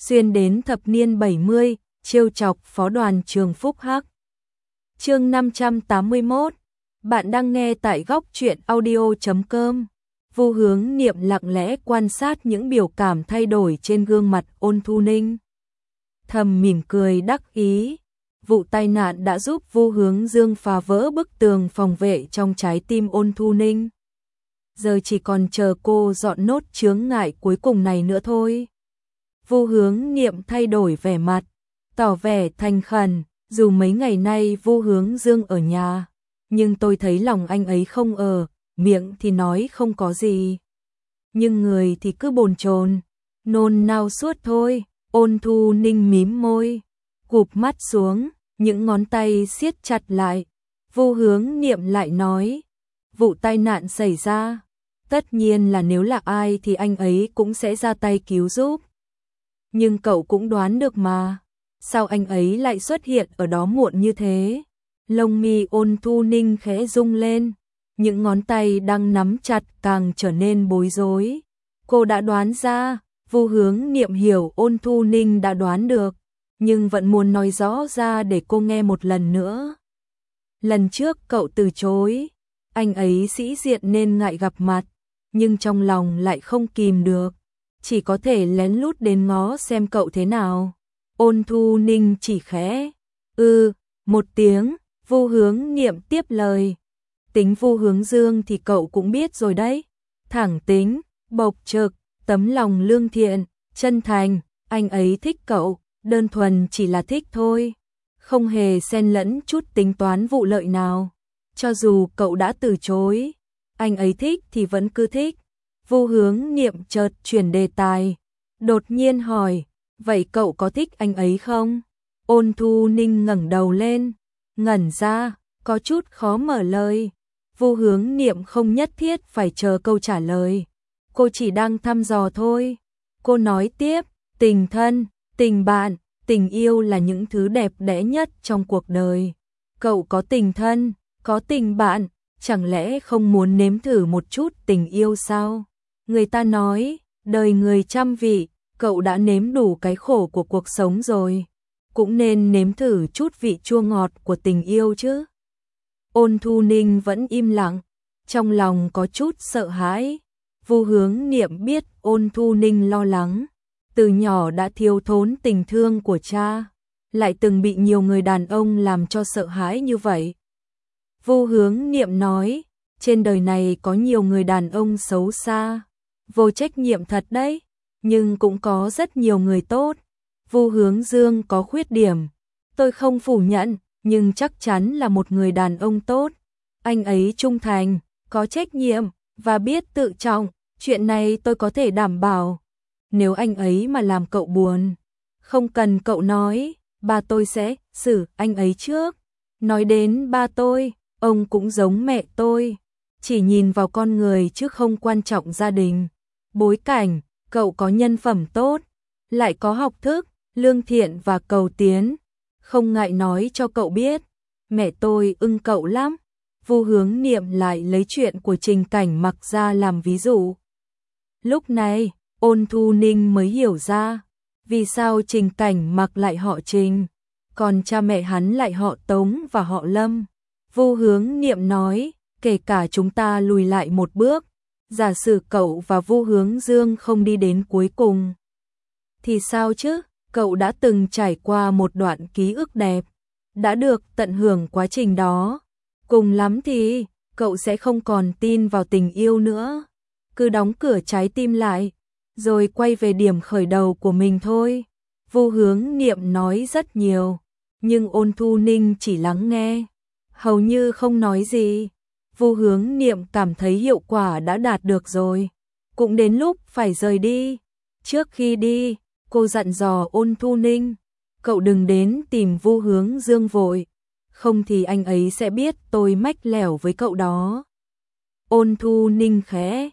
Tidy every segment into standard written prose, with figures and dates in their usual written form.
xuyên đến thập niên 70, trêu chọc phó đoàn trường Phúc Hắc. Chương 581. Bạn đang nghe tại góc truyện audio.com. Vu Hướng Niệm lặng lẽ quan sát những biểu cảm thay đổi trên gương mặt Ôn Thu Ninh. Thầm mỉm cười đắc ý. Vụ tai nạn đã giúp Vu Hướng Dương phá vỡ bức tường phòng vệ trong trái tim Ôn Thu Ninh. Giờ chỉ còn chờ cô dọn nốt chướng ngại cuối cùng này nữa thôi. Vu Hướng Niệm thay đổi vẻ mặt, tỏ vẻ thành khẩn, dù mấy ngày nay Vu Hướng Dương ở nhà, nhưng tôi thấy lòng anh ấy không ở, miệng thì nói không có gì, nhưng người thì cứ bồn chồn, nôn nao suốt thôi. Ôn Thu Ninh mím môi, cụp mắt xuống, những ngón tay siết chặt lại. Vu Hướng Niệm lại nói, vụ tai nạn xảy ra, tất nhiên là nếu là ai thì anh ấy cũng sẽ ra tay cứu giúp. Nhưng cậu cũng đoán được mà, sao anh ấy lại xuất hiện ở đó muộn như thế? Lông mi Ôn Thu Ninh khẽ rung lên, những ngón tay đang nắm chặt càng trở nên bối rối. Cô đã đoán ra, Vu Hướng Niệm hiểu Ôn Thu Ninh đã đoán được, nhưng vẫn muốn nói rõ ra để cô nghe một lần nữa. Lần trước cậu từ chối, anh ấy sĩ diện nên ngại gặp mặt, nhưng trong lòng lại không kìm được, chỉ có thể lén lút đến ngó xem cậu thế nào. Ôn Thu Ninh chỉ khẽ một tiếng. Vu Hướng Niệm tiếp lời, tính Vu Hướng Dương thì cậu cũng biết rồi đấy, thẳng tính, bộc trực, tấm lòng lương thiện, chân thành, anh ấy thích cậu, đơn thuần chỉ là thích thôi, không hề xen lẫn chút tính toán vụ lợi nào. Cho dù cậu đã từ chối, anh ấy thích thì vẫn cứ thích. Vu Hướng Niệm chợt chuyển đề tài, đột nhiên hỏi, vậy cậu có thích anh ấy không? Ôn Thu Ninh ngẩng đầu lên, ngẩn ra, có chút khó mở lời. Vu Hướng Niệm không nhất thiết phải chờ câu trả lời, cô chỉ đang thăm dò thôi. Cô nói tiếp, tình thân, tình bạn, tình yêu là những thứ đẹp đẽ nhất trong cuộc đời. Cậu có tình thân, có tình bạn, chẳng lẽ không muốn nếm thử một chút tình yêu sao? Người ta nói, đời người trăm vị, cậu đã nếm đủ cái khổ của cuộc sống rồi, cũng nên nếm thử chút vị chua ngọt của tình yêu chứ. Ôn Thu Ninh vẫn im lặng, trong lòng có chút sợ hãi. Vu Hướng Niệm biết Ôn Thu Ninh lo lắng, từ nhỏ đã thiếu thốn tình thương của cha, lại từng bị nhiều người đàn ông làm cho sợ hãi như vậy. Vu Hướng Niệm nói, trên đời này có nhiều người đàn ông xấu xa, vô trách nhiệm thật đấy, nhưng cũng có rất nhiều người tốt. Vu Hướng Dương có khuyết điểm, tôi không phủ nhận, nhưng chắc chắn là một người đàn ông tốt. Anh ấy trung thành, có trách nhiệm và biết tự trọng, chuyện này tôi có thể đảm bảo. Nếu anh ấy mà làm cậu buồn, không cần cậu nói, ba tôi sẽ xử anh ấy trước. Nói đến ba tôi, ông cũng giống mẹ tôi, chỉ nhìn vào con người chứ không quan trọng gia đình, bối cảnh. Cậu có nhân phẩm tốt, lại có học thức, lương thiện và cầu tiến, không ngại nói cho cậu biết, mẹ tôi ưng cậu lắm. Vu Hướng Niệm lại lấy chuyện của Trình Cảnh Mặc ra làm ví dụ. Lúc này, Ôn Thu Ninh mới hiểu ra, vì sao Trình Cảnh Mặc lại họ Trình, còn cha mẹ hắn lại họ Tống và họ Lâm. Vu Hướng Niệm nói, kể cả chúng ta lùi lại một bước, giả sử cậu và Vu Hướng Dương không đi đến cuối cùng, thì sao chứ? Cậu đã từng trải qua một đoạn ký ức đẹp, đã được tận hưởng quá trình đó. Cùng lắm thì, cậu sẽ không còn tin vào tình yêu nữa. Cứ đóng cửa trái tim lại, rồi quay về điểm khởi đầu của mình thôi. Vu Hướng Niệm nói rất nhiều, nhưng Ôn Thu Ninh chỉ lắng nghe, hầu như không nói gì. Vu Hướng Niệm cảm thấy hiệu quả đã đạt được rồi, cũng đến lúc phải rời đi. Trước khi đi, cô dặn dò Ôn Thu Ninh, cậu đừng đến tìm Vu Hướng Dương vội, không thì anh ấy sẽ biết tôi mách lẻo với cậu đó. Ôn Thu Ninh khẽ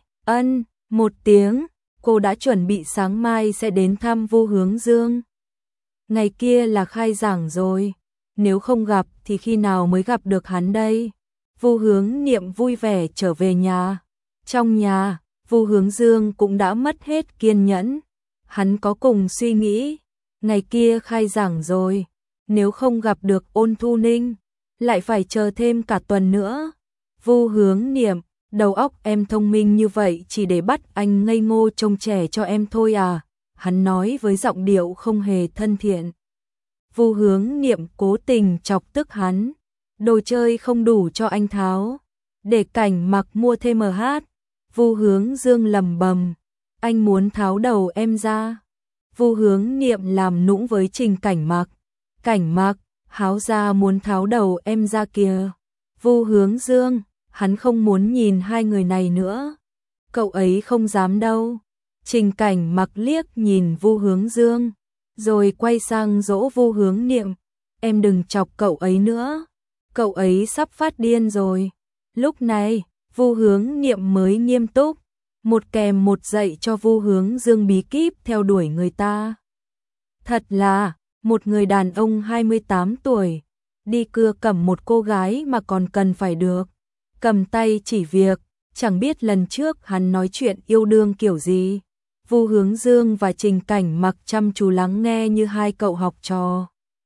một tiếng, cô đã chuẩn bị sáng mai sẽ đến thăm Vu Hướng Dương. Ngày kia là khai giảng rồi, nếu không gặp thì khi nào mới gặp được hắn đây? Vu Hướng Niệm vui vẻ trở về nhà. Trong nhà, Vu Hướng Dương cũng đã mất hết kiên nhẫn. Hắn có cùng suy nghĩ, ngày kia khai giảng rồi, nếu không gặp được Ôn Thu Ninh, lại phải chờ thêm cả tuần nữa. Vu Hướng Niệm, đầu óc em thông minh như vậy chỉ để bắt anh ngây ngô trông trẻ cho em thôi à? Hắn nói với giọng điệu không hề thân thiện. Vu Hướng Niệm cố tình chọc tức hắn, đồ chơi không đủ cho anh tháo, để Cảnh Mặc mua thêm MH. Vu Hướng Dương lầm bầm, anh muốn tháo đầu em ra. Vu Hướng Niệm làm nũng với Trình Cảnh Mặc, Cảnh Mặc, Háo gia muốn tháo đầu em ra kìa. Vu Hướng Dương, hắn không muốn nhìn hai người này nữa. Cậu ấy không dám đâu. Trình Cảnh Mặc liếc nhìn Vu Hướng Dương, rồi quay sang dỗ Vu Hướng Niệm, em đừng chọc cậu ấy nữa, cậu ấy sắp phát điên rồi. Lúc này, Vu Hướng Niệm mới nghiêm túc, một kèm một dạy cho Vu Hướng Dương bí kíp theo đuổi người ta. Thật là, một người đàn ông 28 tuổi, đi cưa cầm một cô gái mà còn cần phải được cầm tay chỉ việc, chẳng biết lần trước hắn nói chuyện yêu đương kiểu gì. Vu Hướng Dương và Trình Cảnh Mặc chăm chú lắng nghe như hai cậu học trò.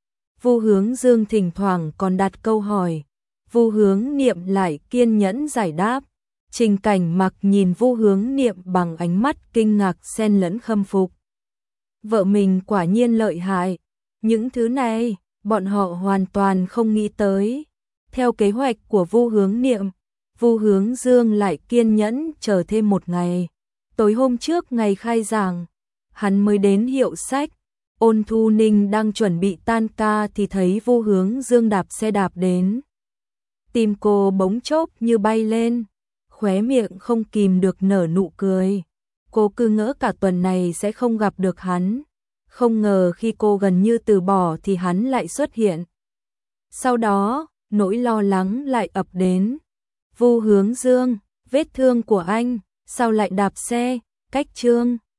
Vu Hướng Dương thỉnh thoảng còn đặt câu hỏi, Vu Hướng Niệm lại kiên nhẫn giải đáp. Trình Cảnh Mặc nhìn Vu Hướng Niệm bằng ánh mắt kinh ngạc xen lẫn khâm phục. Vợ mình quả nhiên lợi hại, những thứ này bọn họ hoàn toàn không nghĩ tới. Theo kế hoạch của Vu Hướng Niệm, Vu Hướng Dương lại kiên nhẫn chờ thêm một ngày. Tối hôm trước ngày khai giảng, hắn mới đến hiệu sách. Ôn Thu Ninh đang chuẩn bị tan ca thì thấy Vu Hướng Dương đạp xe đạp đến. Tim cô bỗng chốc như bay lên, khóe miệng không kìm được nở nụ cười. Cô cứ ngỡ cả tuần này sẽ không gặp được hắn, không ngờ khi cô gần như từ bỏ thì hắn lại xuất hiện. Sau đó, nỗi lo lắng lại ập đến. Vu Hướng Dương, vết thương của anh, sao lại đạp xe, cách Trương